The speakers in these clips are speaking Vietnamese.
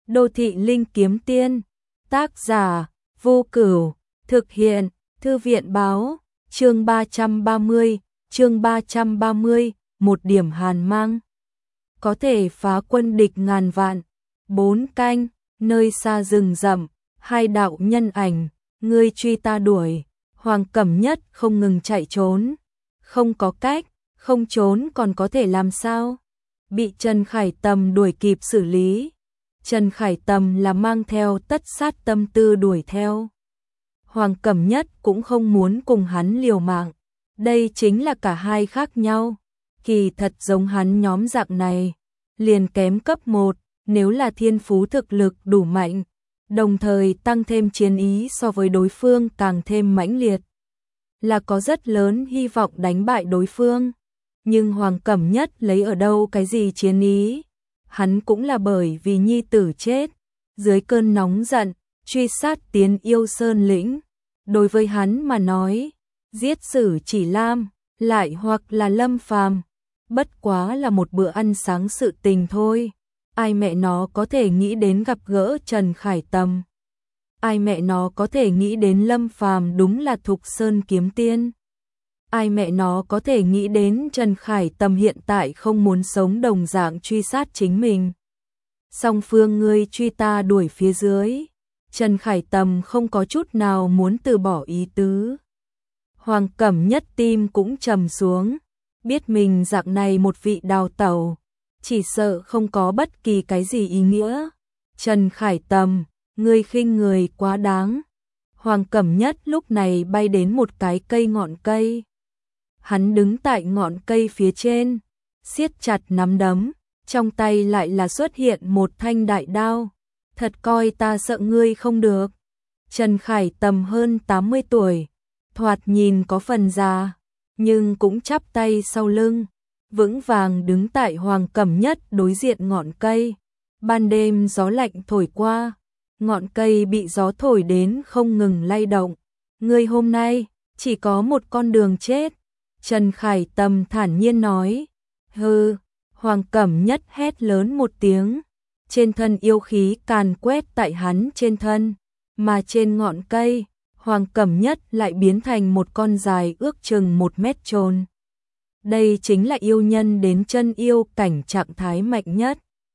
Đô thị linh kiếm tiên, tác giả, Vô Cửu, thực hiện, Thư viện báo, chương 330, một điểm hàn mang. Có thể phá quân địch ngàn vạn, 4 canh, nơi xa rừng rậm, hai đạo nhân ảnh, ngươi truy ta đuổi, Hoàng Cẩm Nhất không ngừng chạy trốn. Không có cách, không trốn còn có thể làm sao? Bị Trần Khải Tầm đuổi kịp xử lý. Trần Khải Tầm là mang theo tất sát tâm tư đuổi theo. Hoàng Cẩm Nhất cũng không muốn cùng hắn liều mạng. Đây chính là cả hai khác nhau. Kỳ thật giống hắn nhóm dạng này, liền kém cấp 1, nếu là thiên phú thực lực đủ mạnh, đồng thời tăng thêm chiến ý so với đối phương càng thêm mãnh liệt, là có rất lớn hy vọng đánh bại đối phương. Nhưng Hoàng Cẩm Nhất lấy ở đâu cái gì chiến ý? Hắn cũng là bởi vì nhi tử chết, dưới cơn nóng giận, truy sát tiến Yêu Sơn lĩnh. Đối với hắn mà nói, giết Sử Chỉ Lam, lại hoặc là Lâm Phàm, bất quá là một bữa ăn sáng sự tình thôi. Ai mẹ nó có thể nghĩ đến gặp gỡ Trần Khải Tầm? Ai mẹ nó có thể nghĩ đến Lâm Phàm đúng là Thục Sơn kiếm tiên? Ai mẹ nó có thể nghĩ đến Trần Khải Tầm hiện tại không muốn sống đồng dạng truy sát chính mình? Song phương ngươi truy ta đuổi phía dưới, Trần Khải Tầm không có chút nào muốn từ bỏ ý tứ. Hoàng Cẩm Nhất tim cũng trầm xuống, biết mình dạng này một vị đào tẩu, chỉ sợ không có bất kỳ cái gì ý nghĩa. Trần Khải Tầm, ngươi khinh người quá đáng. Hoàng Cẩm Nhất lúc này bay đến một cái ngọn cây. Hắn đứng tại ngọn cây phía trên, siết chặt nắm đấm, trong tay lại là xuất hiện một thanh đại đao. Thật coi ta sợ ngươi không được. Trần Khải Tầm hơn 80 tuổi, thoạt nhìn có phần già, nhưng cũng chắp tay sau lưng, vững vàng đứng tại Hoàng Cẩm Nhất đối diện ngọn cây. Ban đêm gió lạnh thổi qua, ngọn cây bị gió thổi đến không ngừng lay động. Ngươi hôm nay chỉ có một con đường chết. Trần Khải Tầm thản nhiên nói. Hừ. Hoàng Cẩm Nhất hét lớn một tiếng, trên thân yêu khí càn quét tại hắn trên thân, mà trên ngọn cây, Hoàng Cẩm Nhất lại biến thành một con dài ước chừng 1 mét trồn. Đây chính là yêu nhân đến chân yêu cảnh trạng thái mạnh nhất,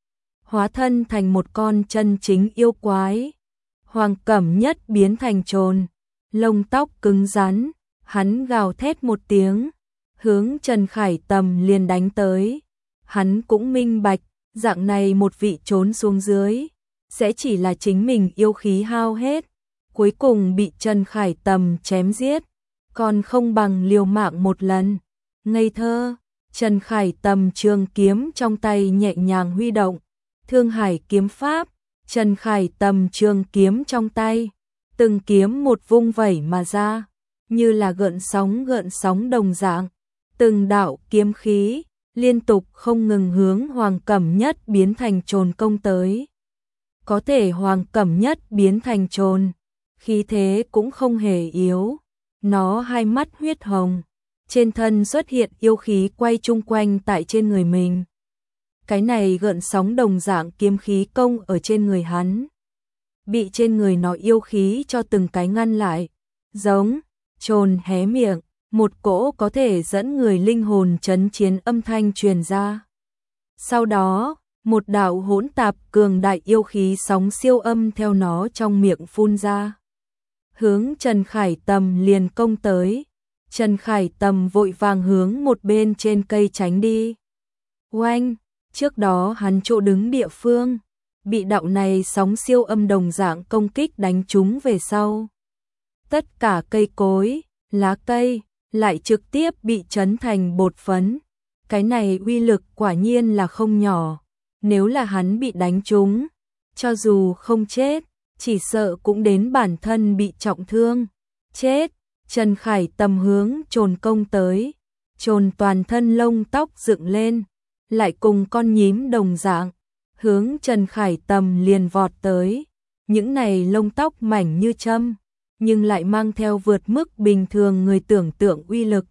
hóa thân thành một con chân chính yêu quái. Hoàng Cẩm Nhất biến thành trồn, lông tóc cứng rắn, hắn gào thét một tiếng, hướng Trần Khải Tầm liền đánh tới. Hắn cũng minh bạch, dạng này một vị trốn xuống dưới, sẽ chỉ là chính mình yêu khí hao hết, cuối cùng bị Trần Khải Tầm chém giết, còn không bằng liều mạng một lần. Ngây thơ. Trần Khải Tầm trường kiếm trong tay nhẹ nhàng huy động, Thương Hải kiếm pháp. Trần Khải Tầm trường kiếm trong tay, từng kiếm một vung vẩy mà ra, như là gợn sóng đồng dạng, từng đạo kiếm khí liên tục không ngừng hướng Hoàng Cẩm Nhất biến thành trồn công tới. Có thể Hoàng Cẩm Nhất biến thành trồn, khí thế cũng không hề yếu, nó hai mắt huyết hồng, trên thân xuất hiện yêu khí quay chung quanh tại trên người mình. Cái này gợn sóng đồng dạng kiếm khí công ở trên người hắn, bị trên người nó yêu khí cho từng cái ngăn lại. Giống, trồn hé miệng, một cỗ có thể dẫn người linh hồn chấn chiến âm thanh truyền ra. Sau đó, một đạo hỗn tạp cường đại yêu khí sóng siêu âm theo nó trong miệng phun ra, hướng Trần Khải Tầm liền công tới. Trần Khải Tầm vội vàng hướng một bên trên cây tránh đi. Oanh, trước đó hắn chỗ đứng địa phương, bị đạo này sóng siêu âm đồng dạng công kích đánh trúng về sau. Tất cả cây cối, lá cây lại trực tiếp bị chấn thành bột phấn. Cái này uy lực quả nhiên là không nhỏ. Nếu là hắn bị đánh trúng, cho dù không chết, chỉ sợ cũng đến bản thân bị trọng thương. Chết. Trần Khải Tầm hướng trồn công tới, trồn toàn thân lông tóc dựng lên, lại cùng con nhím đồng dạng, hướng Trần Khải Tầm liền vọt tới. Những này lông tóc mảnh như châm, nhưng lại mang theo vượt mức bình thường người tưởng tượng uy lực,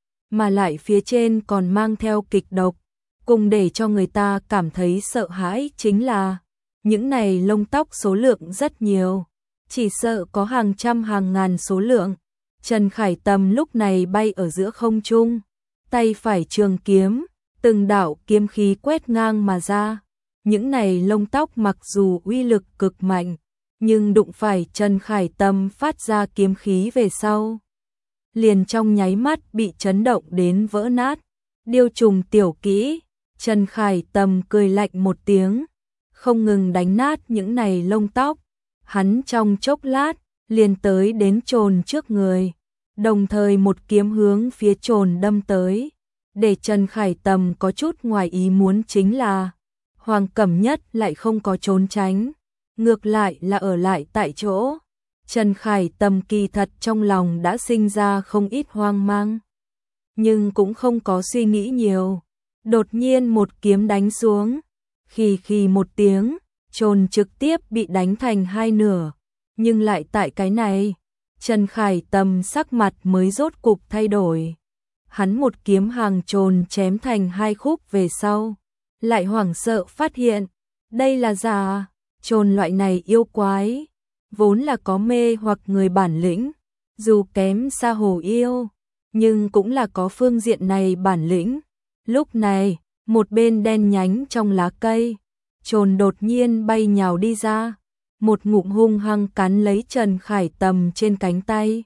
mà lại phía trên còn mang theo kịch độc. Cùng để cho người ta cảm thấy sợ hãi chính là, Những này lông tóc số lượng rất nhiều, chỉ sợ có hàng trăm hàng ngàn số lượng. Trần Khải Tầm lúc này bay ở giữa không trung, tay phải trường kiếm, từng đạo kiếm khí quét ngang mà ra. Những này lông tóc mặc dù uy lực cực mạnh, nhưng đụng phải Trần Khải Tầm phát ra kiếm khí về sau, liền trong nháy mắt bị chấn động đến vỡ nát. Điêu trùng tiểu kỹ, Trần Khải Tầm cười lạnh một tiếng, không ngừng đánh nát những này lông tóc. Hắn trong chốc lát liền tới đến Trồn trước người, đồng thời một kiếm hướng phía Trồn đâm tới. Để Trần Khải Tầm có chút ngoài ý muốn chính là Hoàng Cẩm Nhất lại không có trốn tránh, ngược lại là ở lại tại chỗ. Trần Khải Tầm kỳ thật trong lòng đã sinh ra không ít hoang mang, nhưng cũng không có suy nghĩ nhiều. Đột nhiên một kiếm đánh xuống, khì một tiếng, Trồn trực tiếp bị đánh thành hai nửa. Nhưng lại tại cái này, Trần Khải Tầm sắc mặt mới rốt cục thay đổi. Hắn một kiếm hàng Trồn chém thành hai khúc về sau, lại hoảng sợ phát hiện, đây là giả. Trồn loại này yêu quái, vốn là có mê hoặc người bản lĩnh, dù kém xa hổ yêu, nhưng cũng là có phương diện này bản lĩnh. Lúc này, một bên đen nhánh trong lá cây, Trồn đột nhiên bay nhào đi ra, một ngụm hung hăng cắn lấy Trần Khải Tầm trên cánh tay.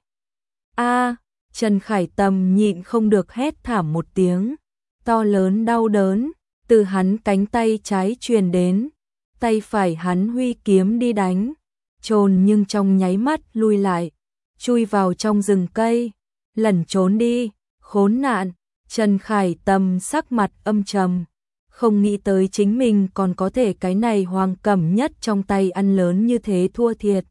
A! Trần Khải Tầm nhịn không được hét thảm một tiếng, to lớn đau đớn từ hắn cánh tay trái truyền đến, tay phải hắn huy kiếm đi đánh Trồn, nhưng trong nháy mắt lui lại, chui vào trong rừng cây, lẩn trốn đi. Khốn nạn! Trần Khải Tầm sắc mặt âm trầm, không nghĩ tới chính mình còn có thể cái này Hoàng Cẩm Nhất trong tay ăn lớn như thế thua thiệt.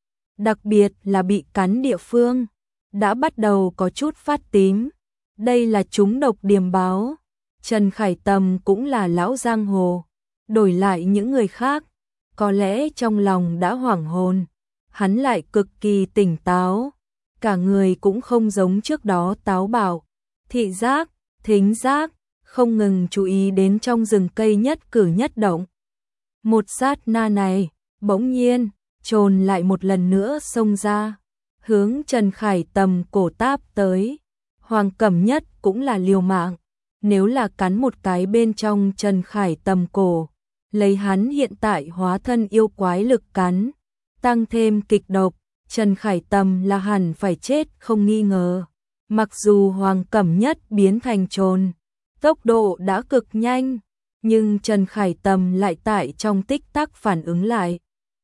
Đặc biệt là bị cắn địa phương, đã bắt đầu có chút phát tím. Đây là trúng độc điềm báo. Trần Khải Tầm cũng là lão giang hồ, đổi lại những người khác, có lẽ trong lòng đã hoảng hồn. Hắn lại cực kỳ tỉnh táo, cả người cũng không giống trước đó táo bạo, thị giác, thính giác, không ngừng chú ý đến trong rừng cây nhất cử nhất động. Một sát na này, bỗng nhiên, Trồn lại một lần nữa xông ra, hướng Trần Khải Tầm cổ táp tới. Hoàng Cẩm Nhất cũng là liều mạng, nếu là cắn một cái bên trong Trần Khải Tầm cổ, lấy hắn hiện tại hóa thân yêu quái lực cắn, tăng thêm kịch độc, Trần Khải Tầm là hẳn phải chết không nghi ngờ. Mặc dù Hoàng Cẩm Nhất biến thành Trồn, tốc độ đã cực nhanh, nhưng Trần Khải Tầm lại tại trong tích tắc phản ứng lại,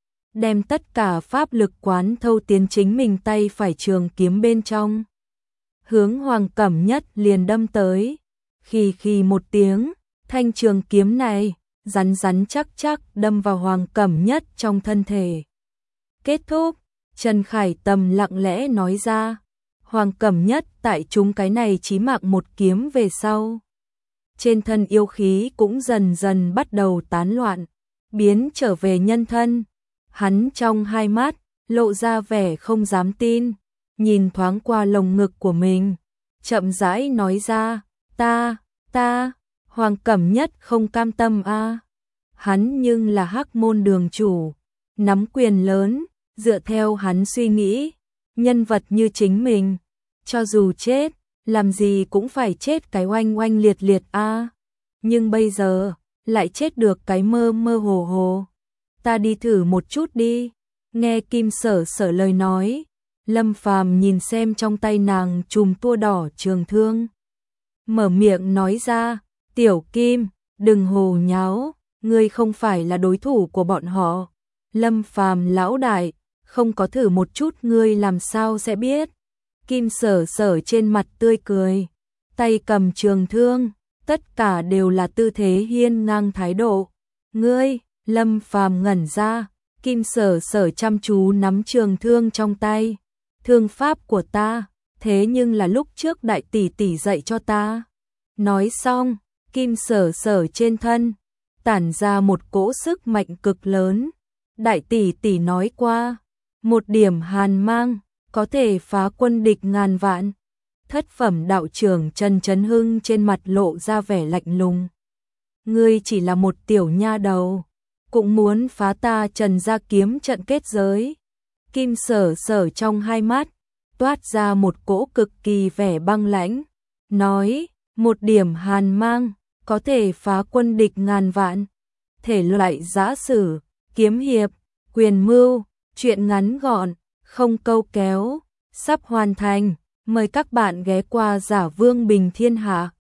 đem tất cả pháp lực quán thâu tiến chính mình tay phải trường kiếm bên trong, hướng Hoàng Cẩm Nhất liền đâm tới. Khì một tiếng, thanh trường kiếm này rắn rắn chắc chắc đâm vào Hoàng Cẩm Nhất trong thân thể. Kết thúc, Trần Khải Tầm lặng lẽ nói ra. Hoàng Cẩm Nhất tại chúng cái này chí mạng một kiếm về sau, trên thân yêu khí cũng dần dần bắt đầu tán loạn, biến trở về nhân thân. Hắn trong hai mắt lộ ra vẻ không dám tin, nhìn thoáng qua lồng ngực của mình, chậm rãi nói ra, ta, Hoàng Cẩm Nhất không cam tâm a. Hắn nhưng là Hắc Môn đường chủ, nắm quyền lớn, dựa theo hắn suy nghĩ, nhân vật như chính mình, cho dù chết, làm gì cũng phải chết cái oanh oanh liệt liệt a. Nhưng bây giờ, lại chết được cái mơ mơ hồ hồ. Ta đi thử một chút đi. Nghe Kim Sở Sở lời nói, Lâm Phàm nhìn xem trong tay nàng chùm tua đỏ trường thương, mở miệng nói ra, Tiểu Kim, đừng hồ nháo, ngươi không phải là đối thủ của bọn họ. Lâm Phàm lão đại, không có thử một chút ngươi làm sao sẽ biết. Kim Sở Sở trên mặt tươi cười, tay cầm trường thương, tất cả đều là tư thế hiên ngang thái độ. Ngươi, Lâm Phàm ngẩn ra, Kim Sở Sở chăm chú nắm trường thương trong tay. Thương pháp của ta, thế nhưng là lúc trước đại tỷ tỷ dạy cho ta. Nói xong, Kim Sở Sở trên thân tản ra một cỗ sức mạnh cực lớn. Đại tỷ tỷ nói qua, một điểm hàn mang có thể phá quân địch ngàn vạn. Thất phẩm đạo trưởng Trần Chấn Hưng trên mặt lộ ra vẻ lạnh lùng. Ngươi chỉ là một tiểu nha đầu, cũng muốn phá ta Trần gia kiếm trận kết giới. Kim Sở Sở trong hai mắt toát ra một cỗ cực kỳ vẻ băng lãnh, nói, một điểm hàn mang, có thể phá quân địch ngàn vạn. Thể loại giã sử, kiếm hiệp, quyền mưu, truyện ngắn gọn, không câu kéo, sắp hoàn thành. Mời các bạn ghé qua Giả Vương Bình Thiên Hạ.